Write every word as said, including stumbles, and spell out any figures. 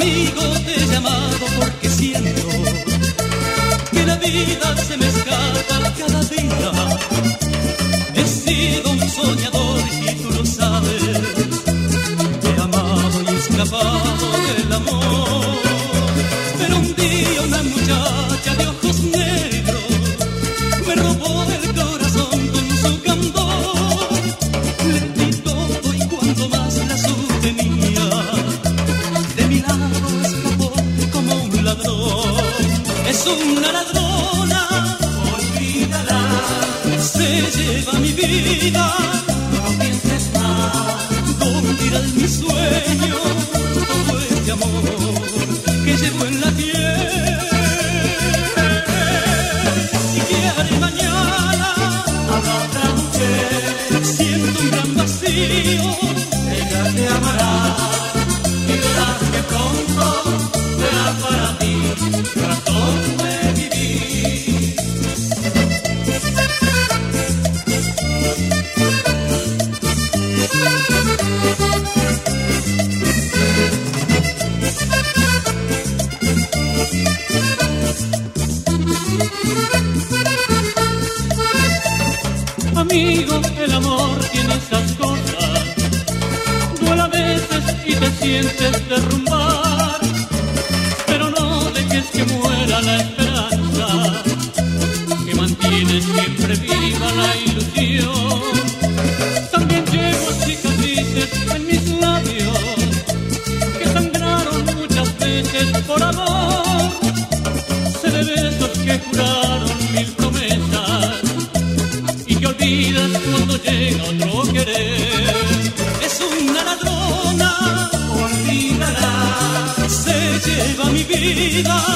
Amigo, te he llamado porque siento que la vida se me escapa cada día. He sido un soñador y tú lo sabes. Te he amado y escapado del amor. Pero un día una muchacha de ojos negros me robó el corazón con su candor. Le di todo y cuanto más la sostenía, de mi lado escapó como un ladrón. Es una ladrona, olvídala, se lleva mi vida. No lo pienses más, ¿dónde irá mi sueño? Todo este amor que llevo en la piel. ¿Y qué haré mañana? Habrá otra mujer. Siento un gran vacío. Ella te amará y verás que pronto será para ti razón de vivir. Amigo, el amor tiene esas cosas. Duele a veces y te sientes derrumbar, pero no dejes que muera la esperanza, que mantiene siempre viva la ilusión. También llevo cicatrices en mis labios que sangraron muchas veces por amor. Sé de besos que juraron mil promesas y que olvidas cuando llega otro querer. Es una ladrona, olvídala, se lleva mi vida.